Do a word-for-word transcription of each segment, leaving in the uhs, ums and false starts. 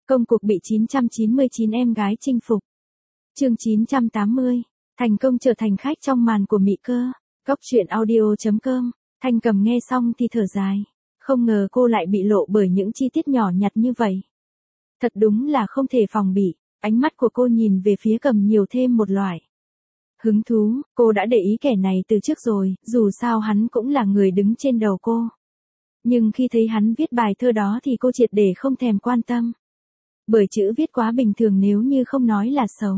Công cuộc bị chín trăm chín mươi chín em gái chinh phục. Chương chín trăm tám mươi. Thành công trở thành khách trong màn của Mị Cơ. Góc truyện audio chấm com. Thanh Cầm nghe xong thì thở dài. Không ngờ cô lại bị lộ bởi những chi tiết nhỏ nhặt như vậy. Thật đúng là không thể phòng bị. Ánh mắt của cô nhìn về phía Cầm nhiều thêm một loại hứng thú. Cô đã để ý kẻ này từ trước rồi, dù sao hắn cũng là người đứng trên đầu cô. Nhưng khi thấy hắn viết bài thơ đó thì cô triệt để không thèm quan tâm. Bởi chữ viết quá bình thường nếu như không nói là xấu.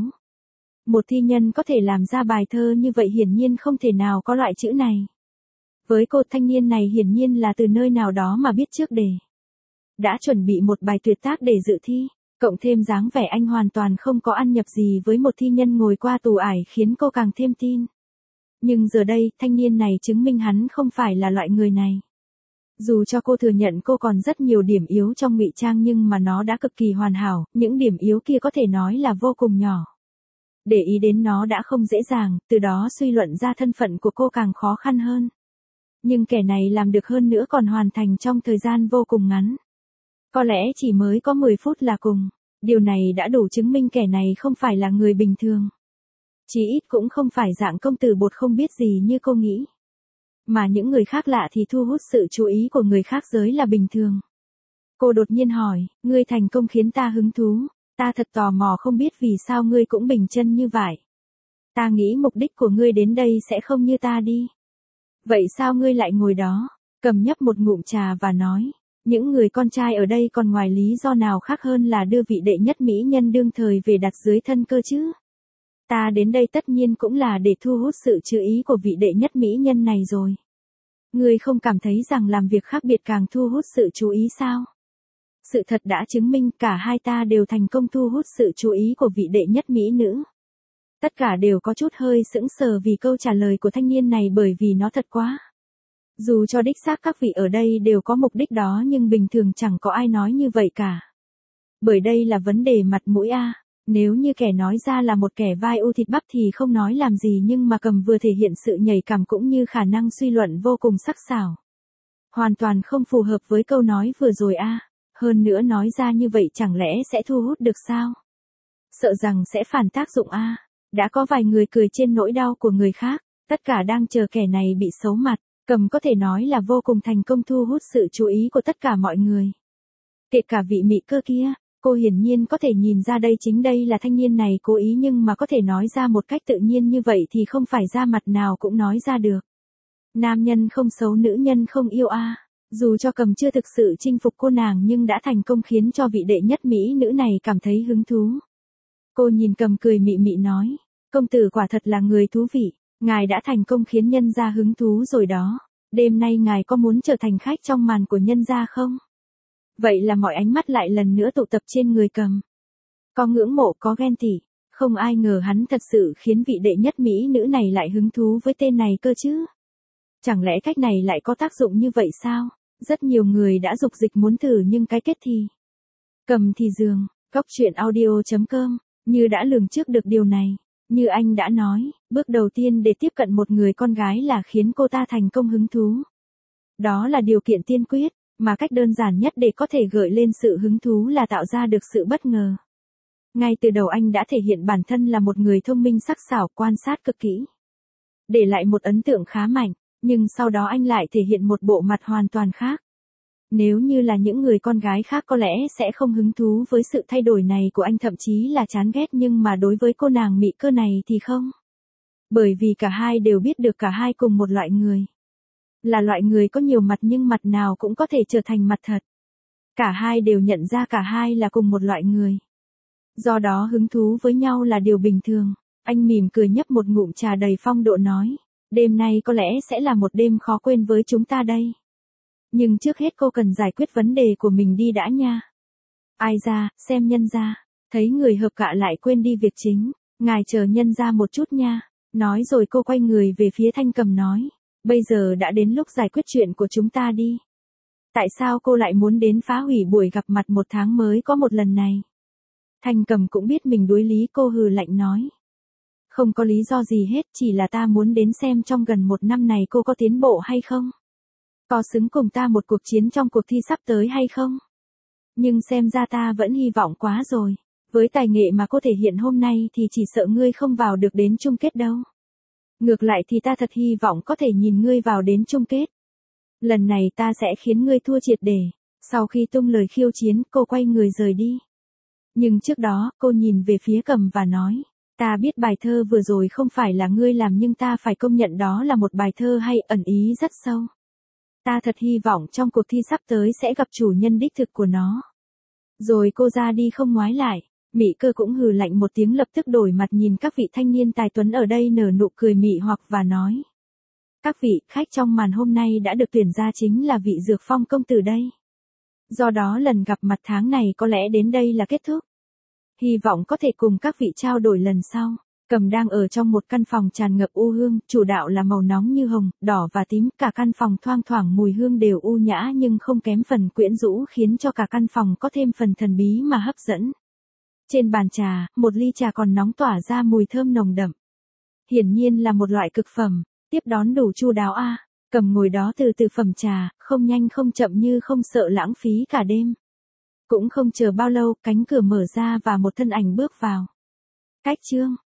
Một thi nhân có thể làm ra bài thơ như vậy hiển nhiên không thể nào có loại chữ này. Với cô, thanh niên này hiển nhiên là từ nơi nào đó mà biết trước để đã chuẩn bị một bài tuyệt tác để dự thi, cộng thêm dáng vẻ anh hoàn toàn không có ăn nhập gì với một thi nhân ngồi qua tù ải khiến cô càng thêm tin. Nhưng giờ đây, thanh niên này chứng minh hắn không phải là loại người này. Dù cho cô thừa nhận cô còn rất nhiều điểm yếu trong ngụy trang nhưng mà nó đã cực kỳ hoàn hảo, những điểm yếu kia có thể nói là vô cùng nhỏ. Để ý đến nó đã không dễ dàng, từ đó suy luận ra thân phận của cô càng khó khăn hơn. Nhưng kẻ này làm được hơn nữa còn hoàn thành trong thời gian vô cùng ngắn. Có lẽ chỉ mới có mười phút là cùng, điều này đã đủ chứng minh kẻ này không phải là người bình thường. Chí ít cũng không phải dạng công tử bột không biết gì như cô nghĩ. Mà những người khác lạ thì thu hút sự chú ý của người khác giới là bình thường. Cô đột nhiên hỏi, ngươi thành công khiến ta hứng thú, ta thật tò mò không biết vì sao ngươi cũng bình chân như vậy. Ta nghĩ mục đích của ngươi đến đây sẽ không như ta đi. Vậy sao ngươi lại ngồi đó? Cầm nhấp một ngụm trà và nói, những người con trai ở đây còn ngoài lý do nào khác hơn là đưa vị đệ nhất mỹ nhân đương thời về đặt dưới thân cơ chứ? Ta đến đây tất nhiên cũng là để thu hút sự chú ý của vị đệ nhất mỹ nhân này rồi. Ngươi không cảm thấy rằng làm việc khác biệt càng thu hút sự chú ý sao? Sự thật đã chứng minh cả hai ta đều thành công thu hút sự chú ý của vị đệ nhất mỹ nữ. Tất cả đều có chút hơi sững sờ vì câu trả lời của thanh niên này bởi vì nó thật quá. Dù cho đích xác các vị ở đây đều có mục đích đó nhưng bình thường chẳng có ai nói như vậy cả. Bởi đây là vấn đề mặt mũi a. Nếu như kẻ nói ra là một kẻ vai u thịt bắp thì không nói làm gì nhưng mà Cầm vừa thể hiện sự nhạy cảm cũng như khả năng suy luận vô cùng sắc sảo. Hoàn toàn không phù hợp với câu nói vừa rồi a. Hơn nữa nói ra như vậy chẳng lẽ sẽ thu hút được sao? Sợ rằng sẽ phản tác dụng a. Đã có vài người cười trên nỗi đau của người khác, tất cả đang chờ kẻ này bị xấu mặt. Cầm có thể nói là vô cùng thành công thu hút sự chú ý của tất cả mọi người. Kể cả vị Mị Cơ kia. Cô hiển nhiên có thể nhìn ra đây chính đây là thanh niên này cố ý nhưng mà có thể nói ra một cách tự nhiên như vậy thì không phải ra mặt nào cũng nói ra được. Nam nhân không xấu nữ nhân không yêu a. Dù cho Cầm chưa thực sự chinh phục cô nàng nhưng đã thành công khiến cho vị đệ nhất mỹ nữ này cảm thấy hứng thú. Cô nhìn Cầm cười mị mị nói, công tử quả thật là người thú vị, ngài đã thành công khiến nhân gia hứng thú rồi đó. Đêm nay ngài có muốn trở thành khách trong màn của nhân gia không? Vậy là mọi ánh mắt lại lần nữa tụ tập trên người Cầm. Có ngưỡng mộ có ghen tị, không ai ngờ hắn thật sự khiến vị đệ nhất mỹ nữ này lại hứng thú với tên này cơ chứ. Chẳng lẽ cách này lại có tác dụng như vậy sao? Rất nhiều người đã dục dịch muốn thử nhưng cái kết thì Cầm thì giường. Góc truyện audio chấm com. Như đã lường trước được điều này. Như anh đã nói, bước đầu tiên để tiếp cận một người con gái là khiến cô ta thành công hứng thú. Đó là điều kiện tiên quyết. Mà cách đơn giản nhất để có thể gợi lên sự hứng thú là tạo ra được sự bất ngờ. Ngay từ đầu anh đã thể hiện bản thân là một người thông minh sắc sảo, quan sát cực kỹ. Để lại một ấn tượng khá mạnh, nhưng sau đó anh lại thể hiện một bộ mặt hoàn toàn khác. Nếu như là những người con gái khác có lẽ sẽ không hứng thú với sự thay đổi này của anh thậm chí là chán ghét nhưng mà đối với cô nàng Mị Cơ này thì không. Bởi vì cả hai đều biết được cả hai cùng một loại người. Là loại người có nhiều mặt nhưng mặt nào cũng có thể trở thành mặt thật. Cả hai đều nhận ra cả hai là cùng một loại người. Do đó hứng thú với nhau là điều bình thường. Anh mỉm cười nhấp một ngụm trà đầy phong độ nói. Đêm nay có lẽ sẽ là một đêm khó quên với chúng ta đây. Nhưng trước hết cô cần giải quyết vấn đề của mình đi đã nha. Ai ra, xem nhân ra. Thấy người hợp cạ lại quên đi việc chính. Ngài chờ nhân ra một chút nha. Nói rồi cô quay người về phía Thanh Cầm nói. Bây giờ đã đến lúc giải quyết chuyện của chúng ta đi. Tại sao cô lại muốn đến phá hủy buổi gặp mặt một tháng mới có một lần này? Thanh Cầm cũng biết mình đối lý, cô hừ lạnh nói. Không có lý do gì hết, chỉ là ta muốn đến xem trong gần một năm này cô có tiến bộ hay không? Có xứng cùng ta một cuộc chiến trong cuộc thi sắp tới hay không? Nhưng xem ra ta vẫn hy vọng quá rồi. Với tài nghệ mà cô thể hiện hôm nay thì chỉ sợ ngươi không vào được đến chung kết đâu. Ngược lại thì ta thật hy vọng có thể nhìn ngươi vào đến chung kết. Lần này ta sẽ khiến ngươi thua triệt để. Sau khi tung lời khiêu chiến, cô quay người rời đi. Nhưng trước đó, cô nhìn về phía Cầm và nói, ta biết bài thơ vừa rồi không phải là ngươi làm nhưng ta phải công nhận đó là một bài thơ hay, ẩn ý rất sâu. Ta thật hy vọng trong cuộc thi sắp tới sẽ gặp chủ nhân đích thực của nó. Rồi cô ra đi không ngoái lại. Mị Cơ cũng hừ lạnh một tiếng, lập tức đổi mặt nhìn các vị thanh niên tài tuấn ở đây nở nụ cười mị hoặc và nói. Các vị khách trong màn hôm nay đã được tuyển ra chính là vị Dược Phong công tử đây. Do đó lần gặp mặt tháng này có lẽ đến đây là kết thúc. Hy vọng có thể cùng các vị trao đổi lần sau. Cầm đang ở trong một căn phòng tràn ngập u hương, chủ đạo là màu nóng như hồng, đỏ và tím, cả căn phòng thoang thoảng mùi hương đều u nhã nhưng không kém phần quyến rũ, khiến cho cả căn phòng có thêm phần thần bí mà hấp dẫn. Trên bàn trà, một ly trà còn nóng tỏa ra mùi thơm nồng đậm. Hiển nhiên là một loại cực phẩm, tiếp đón đủ chu đáo a. Cầm ngồi đó từ từ phẩm trà, không nhanh không chậm như không sợ lãng phí cả đêm. Cũng không chờ bao lâu, cánh cửa mở ra và một thân ảnh bước vào. Cách Trương.